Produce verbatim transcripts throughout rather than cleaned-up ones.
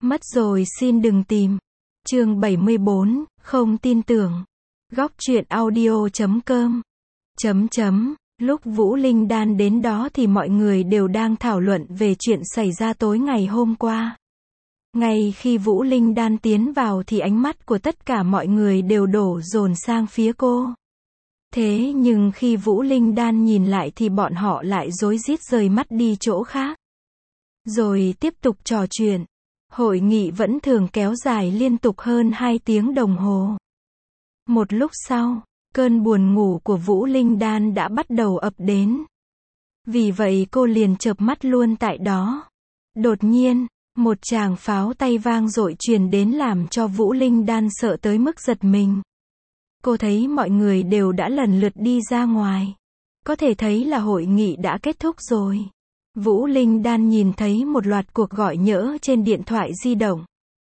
Mất rồi xin đừng tìm. Chương bảy mươi bốn, không tin tưởng. Góc truyện audio chấm com. Chấm chấm. Lúc Vũ Linh Đan đến đó thì mọi người đều đang thảo luận về chuyện xảy ra tối ngày hôm qua. Ngay khi Vũ Linh Đan tiến vào thì ánh mắt của tất cả mọi người đều đổ dồn sang phía cô. Thế nhưng khi Vũ Linh Đan nhìn lại thì bọn họ lại rối rít rời mắt đi chỗ khác. Rồi tiếp tục trò chuyện. Hội nghị vẫn thường kéo dài liên tục hơn hai tiếng đồng hồ. Một lúc sau, cơn buồn ngủ của Vũ Linh Đan đã bắt đầu ập đến. Vì vậy cô liền chợp mắt luôn tại đó. Đột nhiên, một tràng pháo tay vang dội truyền đến làm cho Vũ Linh Đan sợ tới mức giật mình. Cô thấy mọi người đều đã lần lượt đi ra ngoài. Có thể thấy là hội nghị đã kết thúc rồi. Vũ Linh Đan nhìn thấy một loạt cuộc gọi nhỡ trên điện thoại di động.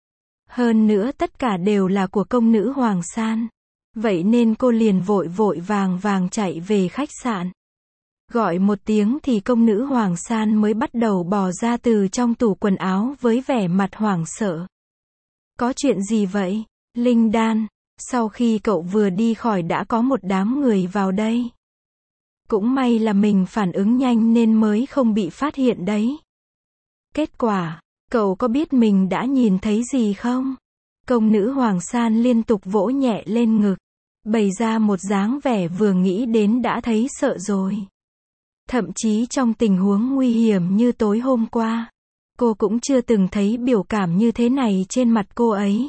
Hơn nữa tất cả đều là của công nữ Hoàng San. Vậy nên cô liền vội vội vàng vàng chạy về khách sạn. Gọi một tiếng thì công nữ Hoàng San mới bắt đầu bò ra từ trong tủ quần áo với vẻ mặt hoảng sợ. Có chuyện gì vậy, Linh Đan? Sau khi cậu vừa đi khỏi đã có một đám người vào đây. Cũng may là mình phản ứng nhanh nên mới không bị phát hiện đấy. Kết quả, cậu có biết mình đã nhìn thấy gì không? Công nữ Hoàng San liên tục vỗ nhẹ lên ngực, bày ra một dáng vẻ vừa nghĩ đến đã thấy sợ rồi. Thậm chí trong tình huống nguy hiểm như tối hôm qua, cô cũng chưa từng thấy biểu cảm như thế này trên mặt cô ấy.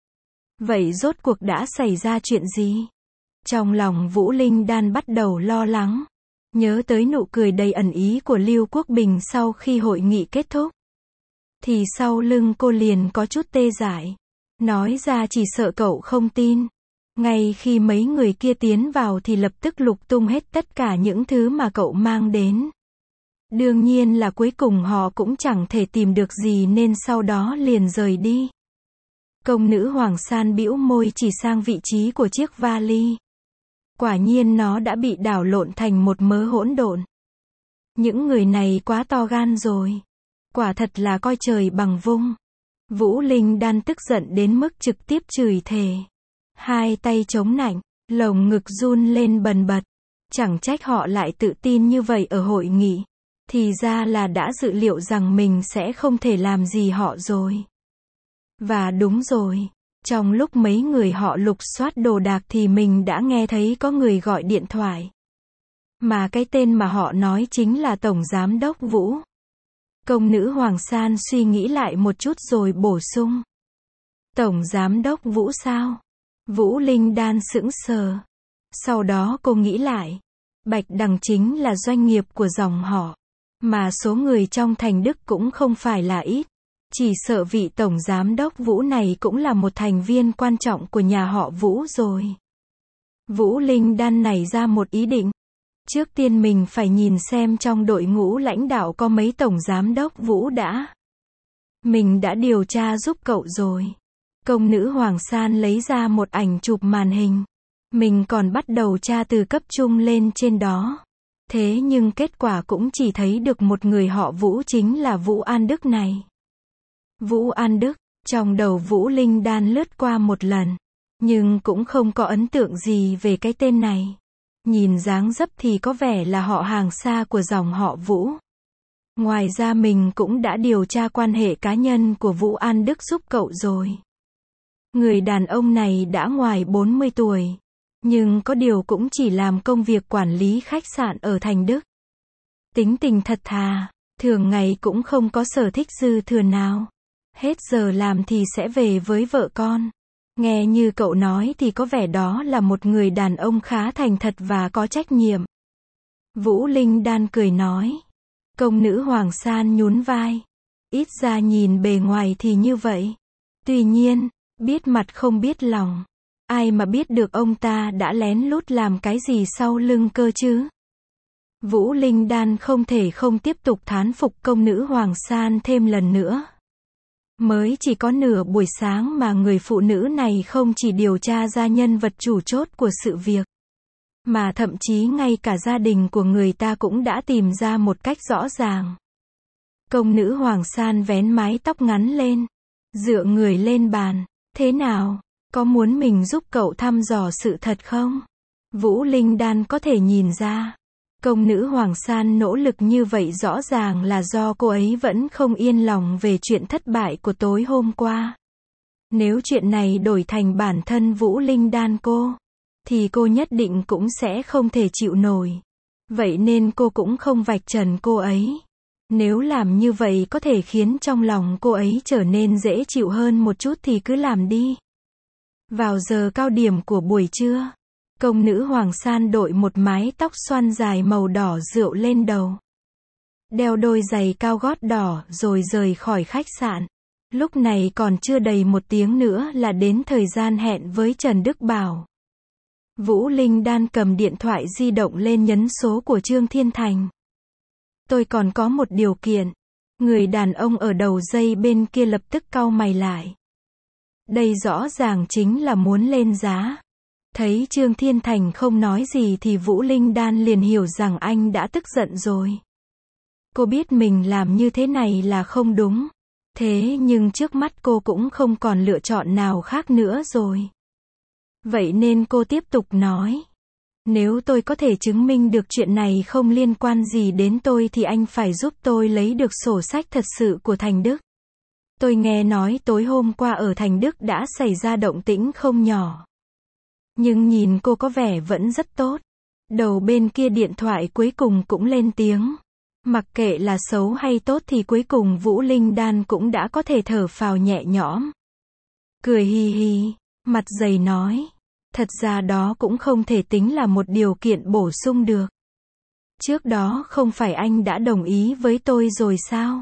Vậy rốt cuộc đã xảy ra chuyện gì? Trong lòng Vũ Linh Đan bắt đầu lo lắng, nhớ tới nụ cười đầy ẩn ý của Lưu Quốc Bình sau khi hội nghị kết thúc. Thì sau lưng cô liền có chút tê dại. Nói ra chỉ sợ cậu không tin. Ngay khi mấy người kia tiến vào thì lập tức lục tung hết tất cả những thứ mà cậu mang đến. Đương nhiên là cuối cùng họ cũng chẳng thể tìm được gì nên sau đó liền rời đi. Công nữ Hoàng San bĩu môi chỉ sang vị trí của chiếc vali. Quả nhiên nó đã bị đảo lộn thành một mớ hỗn độn. Những người này quá to gan rồi. Quả thật là coi trời bằng vung. Vũ Linh Đan tức giận đến mức trực tiếp chửi thề. Hai tay chống nạnh, lồng ngực run lên bần bật. Chẳng trách họ lại tự tin như vậy ở hội nghị. Thì ra là đã dự liệu rằng mình sẽ không thể làm gì họ rồi. Và đúng rồi, trong lúc mấy người họ lục soát đồ đạc thì mình đã nghe thấy có người gọi điện thoại. Mà cái tên mà họ nói chính là Tổng Giám đốc Vũ. Công nữ Hoàng San suy nghĩ lại một chút rồi bổ sung. Tổng Giám đốc Vũ sao? Vũ Linh Đan sững sờ. Sau đó cô nghĩ lại. Bạch Đằng chính là doanh nghiệp của dòng họ. Mà số người trong thành Đức cũng không phải là ít. Chỉ sợ vị Tổng Giám đốc Vũ này cũng là một thành viên quan trọng của nhà họ Vũ rồi. Vũ Linh Đan nảy ra một ý định. Trước tiên mình phải nhìn xem trong đội ngũ lãnh đạo có mấy Tổng Giám đốc Vũ đã. Mình đã điều tra giúp cậu rồi. Công nữ Hoàng San lấy ra một ảnh chụp màn hình. Mình còn bắt đầu tra từ cấp trung lên trên đó. Thế nhưng kết quả cũng chỉ thấy được một người họ Vũ chính là Vũ An Đức này. Vũ An Đức, trong đầu Vũ Linh Đan lướt qua một lần. Nhưng cũng không có ấn tượng gì về cái tên này. Nhìn dáng dấp thì có vẻ là họ hàng xa của dòng họ Vũ. Ngoài ra mình cũng đã điều tra quan hệ cá nhân của Vũ An Đức giúp cậu rồi. Người đàn ông này đã ngoài bốn mươi tuổi. Nhưng có điều cũng chỉ làm công việc quản lý khách sạn ở thành Đức. Tính tình thật thà, thường ngày cũng không có sở thích dư thừa nào. Hết giờ làm thì sẽ về với vợ con. Nghe như cậu nói thì có vẻ đó là một người đàn ông khá thành thật và có trách nhiệm. Vũ Linh Đan cười nói. Công nữ Hoàng San nhún vai. Ít ra nhìn bề ngoài thì như vậy. Tuy nhiên, biết mặt không biết lòng. Ai mà biết được ông ta đã lén lút làm cái gì sau lưng cơ chứ? Vũ Linh Đan không thể không tiếp tục thán phục công nữ Hoàng San thêm lần nữa. Mới chỉ có nửa buổi sáng mà người phụ nữ này không chỉ điều tra ra nhân vật chủ chốt của sự việc, mà thậm chí ngay cả gia đình của người ta cũng đã tìm ra một cách rõ ràng. Công nữ Hoàng San vén mái tóc ngắn lên, Dựa người lên bàn. Thế nào? Có muốn mình giúp cậu thăm dò sự thật không? Vũ Linh Đan có thể nhìn ra. Công nữ Hoàng San nỗ lực như vậy rõ ràng là do cô ấy vẫn không yên lòng về chuyện thất bại của tối hôm qua. Nếu chuyện này đổi thành bản thân Vũ Linh Đan cô, thì cô nhất định cũng sẽ không thể chịu nổi. Vậy nên cô cũng không vạch trần cô ấy. Nếu làm như vậy có thể khiến trong lòng cô ấy trở nên dễ chịu hơn một chút thì cứ làm đi. Vào giờ cao điểm của buổi trưa, công nữ Hoàng San đội một mái tóc xoăn dài màu đỏ rượu lên đầu. Đeo đôi giày cao gót đỏ rồi rời khỏi khách sạn. Lúc này còn chưa đầy một tiếng nữa là đến thời gian hẹn với Trần Đức Bảo. Vũ Linh Đan cầm điện thoại di động lên nhấn số của Trương Thiên Thành. Tôi còn có một điều kiện. Người đàn ông ở đầu dây bên kia lập tức cau mày lại. Đây rõ ràng chính là muốn lên giá. Thấy Trương Thiên Thành không nói gì thì Vũ Linh Đan liền hiểu rằng anh đã tức giận rồi. Cô biết mình làm như thế này là không đúng. Thế nhưng trước mắt cô cũng không còn lựa chọn nào khác nữa rồi. Vậy nên cô tiếp tục nói. Nếu tôi có thể chứng minh được chuyện này không liên quan gì đến tôi thì anh phải giúp tôi lấy được sổ sách thật sự của Thành Đức. Tôi nghe nói tối hôm qua ở Thành Đức đã xảy ra động tĩnh không nhỏ. Nhưng nhìn cô có vẻ vẫn rất tốt. Đầu bên kia điện thoại cuối cùng cũng lên tiếng. Mặc kệ là xấu hay tốt thì cuối cùng Vũ Linh Đan cũng đã có thể thở phào nhẹ nhõm. Cười hi hi, mặt dày nói. Thật ra đó cũng không thể tính là một điều kiện bổ sung được. Trước đó không phải anh đã đồng ý với tôi rồi sao?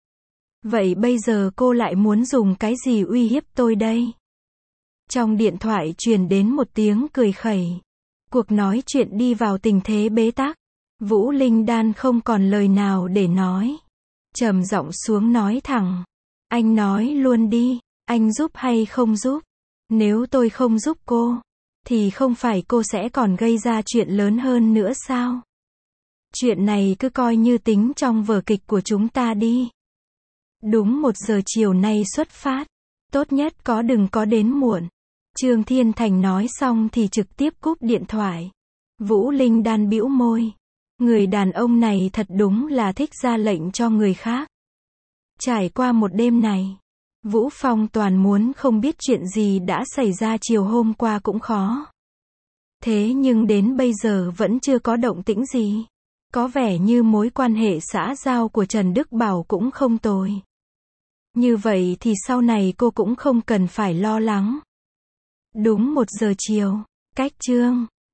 Vậy bây giờ cô lại muốn dùng cái gì uy hiếp tôi đây? Trong điện thoại truyền đến một tiếng cười khẩy. Cuộc nói chuyện đi vào tình thế bế tắc. Vũ Linh Đan không còn lời nào để nói. Trầm giọng xuống nói thẳng. Anh nói luôn đi, anh giúp hay không giúp? Nếu tôi không giúp cô, thì không phải cô sẽ còn gây ra chuyện lớn hơn nữa sao? Chuyện này cứ coi như tính trong vở kịch của chúng ta đi. Đúng một giờ chiều nay xuất phát. Tốt nhất có đừng có đến muộn. Trương Thiên Thành nói xong thì trực tiếp cúp điện thoại. Vũ Linh Đan bĩu môi. Người đàn ông này thật đúng là thích ra lệnh cho người khác. Trải qua một đêm này, Vũ Phong toàn muốn không biết chuyện gì đã xảy ra chiều hôm qua cũng khó. Thế nhưng đến bây giờ vẫn chưa có động tĩnh gì. Có vẻ như mối quan hệ xã giao của Trần Đức Bảo cũng không tồi. Như vậy thì sau này cô cũng không cần phải lo lắng. Đúng một giờ chiều, cách Trương